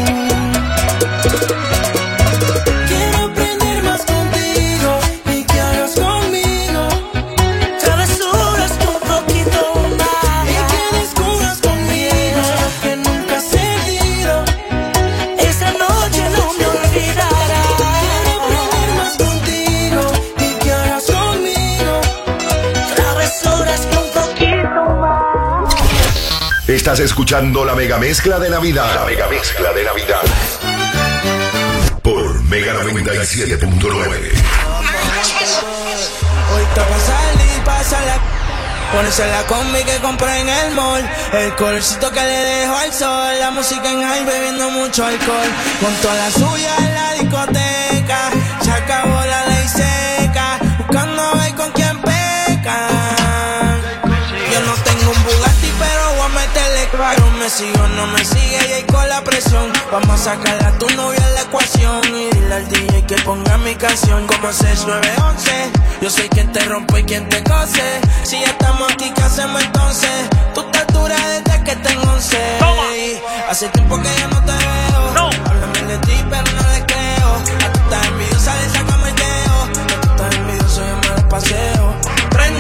Quiero aprender más contigo y que hagas conmigo travesuras un poquito más, y que descubras conmigo lo que nunca has sentido. Esa noche no me olvidarás. Quiero aprender más contigo y que hagas conmigo travesuras un poquito más. Estás escuchando la mega mezcla de Navidad. La mega mezcla de Navidad por Mega noventa y siete punto nueve. Hoy está pa' salir, pásala. Ponerse la combi que compré en el mall, el colorcito que le dejo al sol, la música en high bebiendo mucho alcohol. Junto a la suya en la discoteca, se acabó la ley seca, buscando a ver con quién peca. Yo no tengo un Bugatti pero voy a meterle claro. Me sigo, no me sigue y ahí con la presión. Vamos a sacar a tu novia en la ecuación y dile al D J que ponga mi canción. Como seis nueve once, yo soy quien te rompe y quien te cose. Si ya estamos aquí, ¿qué hacemos entonces? Tú estás dura desde que tengo once. Hace tiempo que ya no te veo. No. Háblame de ti pero no le creo. A tú estás envidiosa, le sacamos el dedo. A tú estás envidioso, yo me la paseo. Prende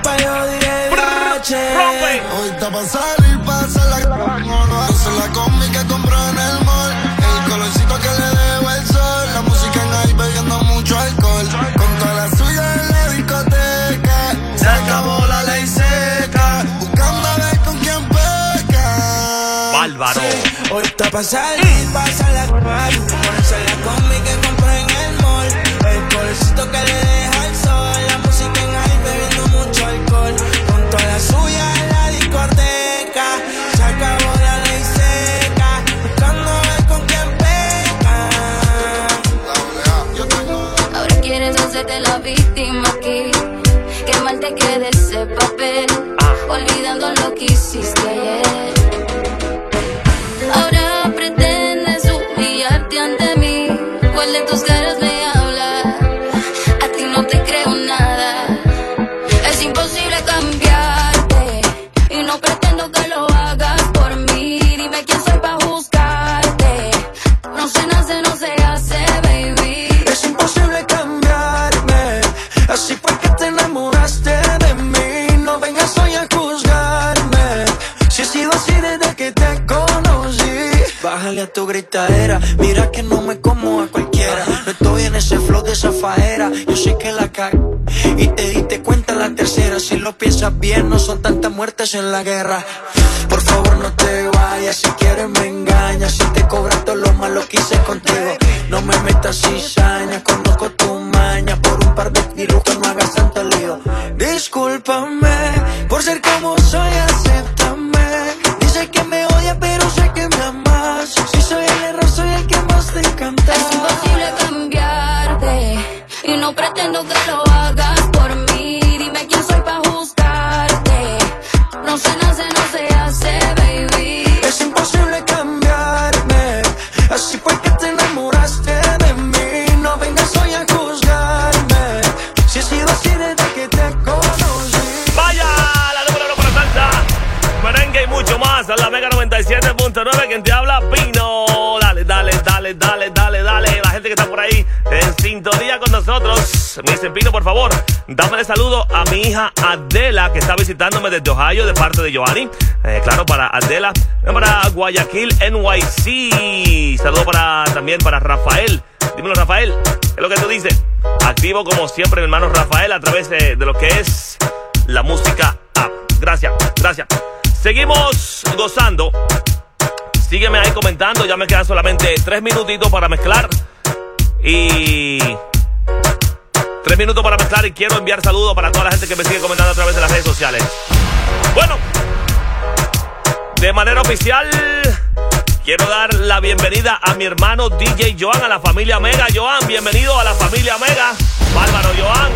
pa' yo diré bache. Hoy está pa' salir, pasa la hacer la combi que compró en el mall. El colorcito que le debo el sol. La música en ahí bebiendo mucho alcohol. Con toda la suya en la discoteca. Se acabó la ley seca. Buscando a ver con quién peca. Bárbaro. Hoy está pa' salir, pasa la ponerse la combi que compré en el mall. El colorcito que le deja el sol. La música en ahí bebiendo mucho alcohol. Con toda la suya en la discoteca. Se acabó la ley seca. Buscando a ver con quién peca. Ahora quieres hacerte la víctima aquí. Qué mal te quede ese papel. Olvidando lo que hiciste ayer. Ahora pretendes humillarte ante mí. ¿Cuál de tus caras me habla? A ti no te creo nada. Es imposible cambiarte y no pretendo que lo hagas por mí. Dime quién soy pa' juzgarte. No se nace, no se hace, baby. Es imposible cambiarme. Así fue que te enamoraste de mí. No vengas hoy a juzgarme. Si he sido así desde que te conocí. Bájale a tu gritadera, mira que no me como a cualquiera. No estoy en ese flow de esa faera. Yo sé que la cago y te diste cuenta en la tercera. Si lo piensas bien, no son tantas muertes en la guerra. Por favor no te vayas, si quieres me engañas. Si te cobras todo lo malo que hice contigo. No me metas cizaña, conozco tu maña. Por un par de dibujos no hagas tanto lío. Discúlpame por ser como soy, acéptame. Dice que me odia pero sé que me amas. Si soy el error soy el que más te encanta. Es imposible cambiarte y no pretendo que lo hagas por mí. Dime quién soy pa' juzgarte. No se nace, no se hace, baby. Es imposible cambiarme. Así fue que te enamoraste de mí. No vengas hoy a juzgarme. Si he sido así desde que te conocí. Vaya, la número uno para salsa, merengue y mucho más. A la Mega noventa y siete punto nueve, quien te habla, Pino. Dale, dale, dale, dale, dale, dale. La gente que está por ahí en sintonía con nosotros. Me dice, Pino, por favor, dámele saludo a mi hija Adela, que está visitándome desde Ohio de parte de Joanny. Eh, claro, para Adela. Para Guayaquil, N Y C. Saludo para, también para Rafael. Dímelo, Rafael, ¿qué es lo que tú dices? Activo como siempre, mi hermano Rafael, a través de, de lo que es la música app. Gracias, gracias. Seguimos gozando. Sígueme ahí comentando. Ya me quedan solamente tres minutitos para mezclar. Y... Tres minutos para mezclar y quiero enviar saludos para toda la gente que me sigue comentando a través de las redes sociales. Bueno, de manera oficial, quiero dar la bienvenida a mi hermano D J Joan, a la familia Mega. Joan, bienvenido a la familia Mega. Bárbaro, Joan.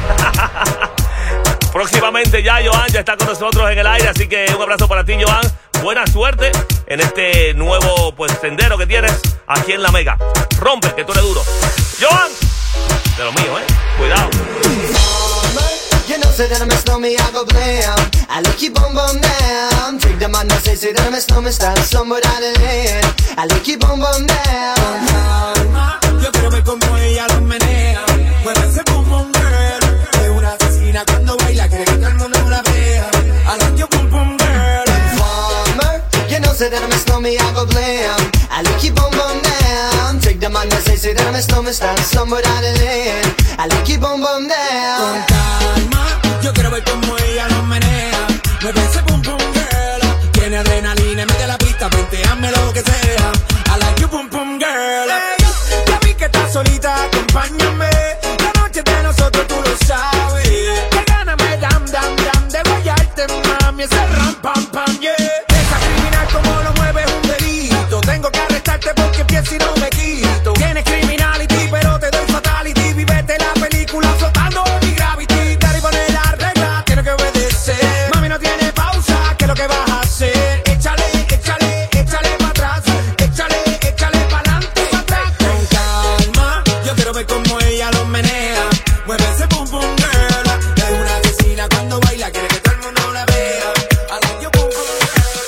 Próximamente ya, Joan, ya está con nosotros en el aire, así que un abrazo para ti, Joan. Buena suerte en este nuevo, pues, sendero que tienes aquí en la Mega. Rompe, que tú eres duro. Joan, de lo mío, ¿eh? Cuidado. You know, say that I'm a snowman, I go blam. I like you boom boom down. Take the man that say, say that I'm a snowman, stand somewhere down the lane. I like you boom boom down. Yo quiero ver cómo ella lo menea. Mueve ese boom boom girl. Es una asesina cuando baila, quiere que todo el mundo la vea. I like you boom boom girl. Farmer, you know, say that I'm a snowman, I go blam. I like you boom boom down. Take the man that say, say that I'm a snowman, stand somewhere down the lane. I like you boom boom down. Con calma, yo quiero ver cómo ella lo menea. Mueve ese boom boom girl. Tiene adrenalina en medio de la pista, venteame lo que sea. I like you boom boom girl. Hey, ya vi que estás solita, acompáñame. La noche de nosotros tú lo sabes. Que gana me dam dam dam de guayarte, mami. Ese ram pam pam yeah. Esa criminal como lo mueve es un delito. Tengo que arrestarte porque empiezo y no me quito. Tienes criminality pero te doy fatality. Vivete la película flotando en mi gravity. Dale y poner la regla, tiene que obedecer. Mami no tiene pausa, ¿qué es lo que vas a hacer? Échale, échale, échale para atrás. Échale, échale para adelante, para atrás. Con calma, yo quiero ver cómo ella lo menea. Mueve ese boom boom girl. Es una asesina cuando baila, quiere que todo el mundo la vea. I like you boom boom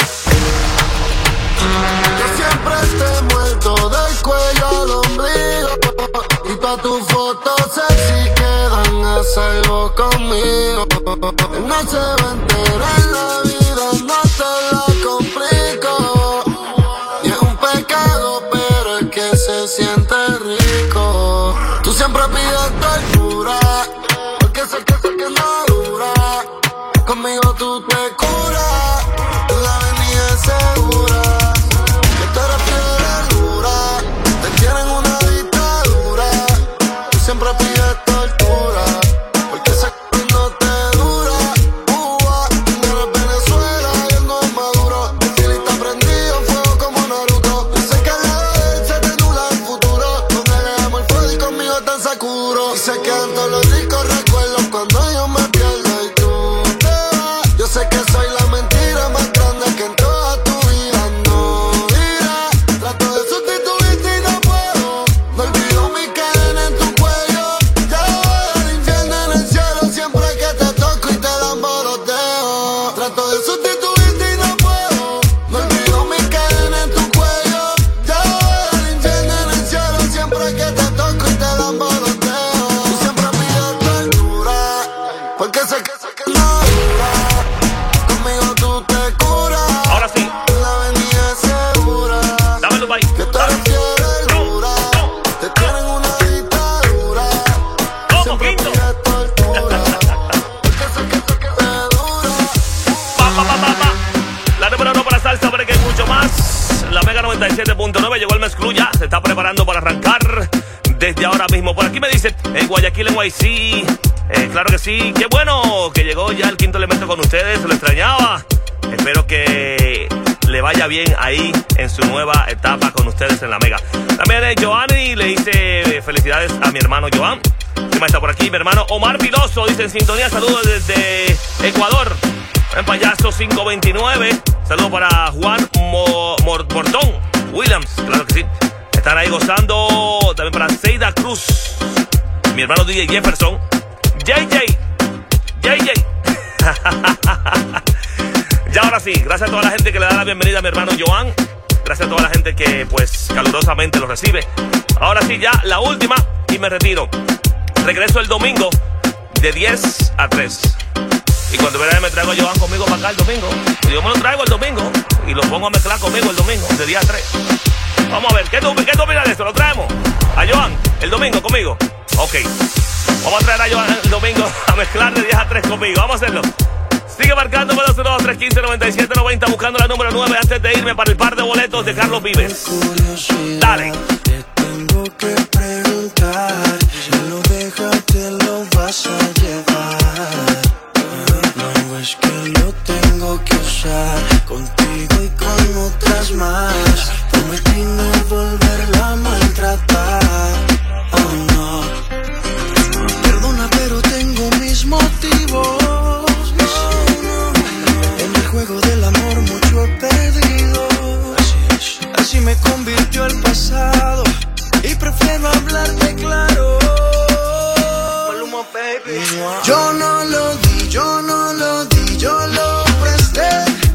girl. Yo siempre te muerto del cuello al ombligo. Y pa' tu foto cosas si quedan a salvo conmigo. No se va a enterar en la vida, no te lo complico. Y es un pecado, pero es que se siente rico. Tú siempre pides tortura, porque sé que sé que no dura. Conmigo tú te curas, la avenida es segura. Que tú eres piedra dura, te tienen una dictadura. Tú siempre pides tortura, porque sé que no te dura. Cuba, tú eres Venezuela y el no es Maduro. El chile está prendido, fuego como Naruto. Yo sé que al lado de él se te nubla el futuro. Con él es amor fuego y conmigo tan Sakuro. Y se quedan todos los ricos recuerdos cuando yo me pierdo y tú te vas. Yo sé que soy la mentira más grande que en toda tu vida no irá. Trato de sustituirte y no puedo. No olvido mi cadena en tu cuello. Ya voy al infierno en el cielo siempre que te toco y te lamboroteo. Trato de sustituirte y no puedo. No olvido mi cadena en tu cuello. Ya voy al infierno en el cielo siempre que te toco y te lamboroteo. Tú siempre pides tortura, porque sé que sé que no dura. Conmigo tú te curas. Ahora sí. La avenida es segura. Dámelo, bye. Que tú eres fiel dura. Te tienen una dictadura. Siempre pides tortura, porque sé que sé que te dura. Pa, pa, pa, pa, pa. La número uno para salsa, pero que hay mucho más. La Mega noventa y siete punto nueve llegó el mes Club ya. Se está preparando para arrancar desde ahora mismo. Por aquí me dice, en Guayaquil, en Y C. Eh, claro que sí. Qué bueno que llegó ya el quinto elemento con ustedes. Se lo extrañaba. Espero que le vaya bien ahí en su nueva etapa con ustedes en la Mega. También es Joanny, le dice felicidades a mi hermano Joan. ¿Quién más está por aquí? Mi hermano Omar Piloso, dice en sintonía, saludos desde Ecuador. En Payaso cinco veintinueve. Saludos para Juan Mo Mor Mortón Williams, claro que sí. Están ahí gozando. También para Seida Cruz, mi hermano D J Jefferson. J J, J J. Ya ahora sí, gracias a toda la gente que le da la bienvenida a mi hermano Joan. Gracias a toda la gente que pues calurosamente lo recibe. Ahora sí, ya la última y me retiro. Regreso el domingo de diez a tres. Y cuando verá me traigo a Joan conmigo para acá el domingo. Yo me lo traigo el domingo y lo pongo a mezclar conmigo el domingo de diez a tres. Vamos a ver, ¿qué tú, qué tú opinas de esto? ¿Lo traemos? A Joan, el domingo conmigo. Ok. Vamos a traer a Joan el domingo a mezclar de diez a tres conmigo. Vamos a hacerlo. Sigue marcando dos cero dos, tres uno cinco, nueve siete nueve cero, buscando la número nueve antes de irme para el par de boletos de Carlos Vives. Dale. Te tengo que preguntar, si lo dejas te lo vas a llevar. No es que lo tengo que usar contigo y con otras más. Prometí no volverla a maltratar. Oh no. Perdona pero tengo mis motivos. En el juego del amor mucho he perdido. Así es. Así me convirtió el pasado y prefiero hablarte claro. Yo no lo di, yo no lo di, yo lo presté.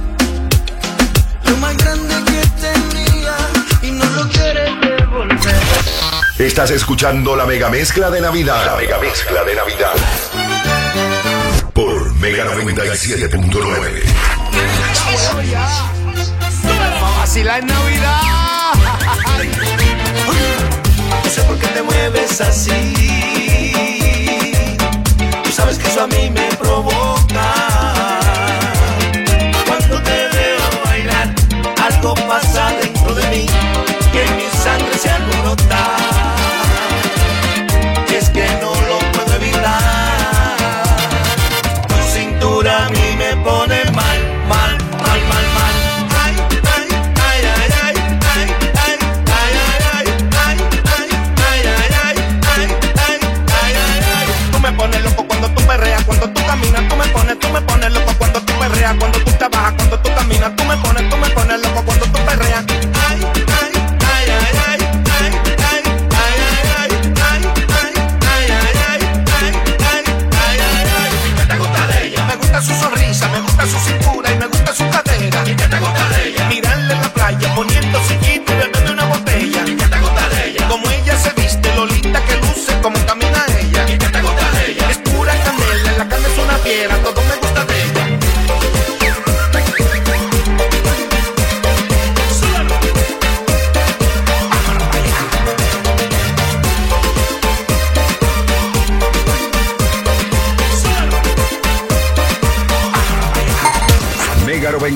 Lo más grande que tenía y no lo quieres devolver. Estás escuchando la mega mezcla de Navidad. La mega mezcla de Navidad. Por Mega noventa y siete punto nueve. Así la Navidad. No sé por qué te mueves así. Tú sabes que eso a mí me provoca. Cuando te veo bailar, algo pasa dentro de mí, que mi sangre se alborota. Y es que no lo puedo evitar. Tu cintura a mí me pone mal, mal, mal, mal, mal. Ay, ay, ay, ay, ay, ay, ay, ay, ay, ay, ay, ay, ay, ay, ay, ay, ay. Tú me pones loco cuando tú perreas, cuando tú caminas, tú me pones, tú me pones loco cuando tú perreas, cuando tú trabajas, cuando tú caminas, tú me pones, tú me pones loco cuando tú perreas. Ay, ay, ay, ay, ay, ay, ay, ay,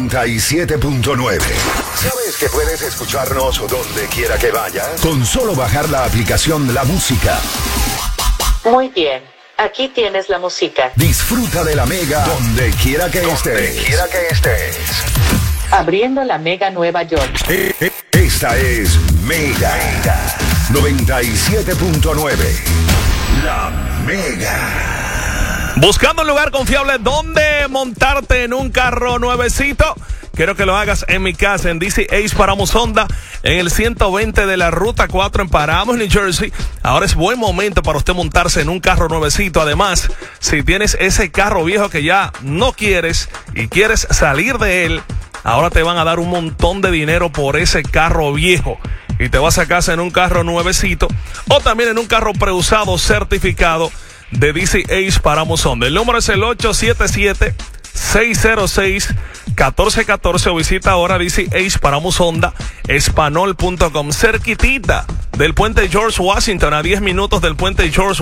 noventa y siete punto nueve. ¿Sabes que puedes escucharnos donde quiera que vayas? Con solo bajar la aplicación La Música. Muy bien, aquí tienes la música. Disfruta de la Mega donde quiera que estés. Donde quiera que estés. Abriendo la Mega Nueva York. Eh, eh, Esta es Mega noventa y siete punto nueve. La Mega. Buscando un lugar confiable donde montarte en un carro nuevecito. Quiero que lo hagas en mi casa, en D C Ace Paramos Honda, en el ciento veinte de la Ruta cuatro en Paramos, New Jersey. Ahora es buen momento para usted montarse en un carro nuevecito. Además, si tienes ese carro viejo que ya no quieres y quieres salir de él, ahora te van a dar un montón de dinero por ese carro viejo. Y te vas a casa en un carro nuevecito o también en un carro preusado certificado de D C Ace Paramos Honda. El número es el ocho siete siete, seis cero seis, uno cuatro uno cuatro o visita ahora D C Ace Paramos Honda, espanol punto com, cerquitita del puente George Washington, a diez minutos del puente George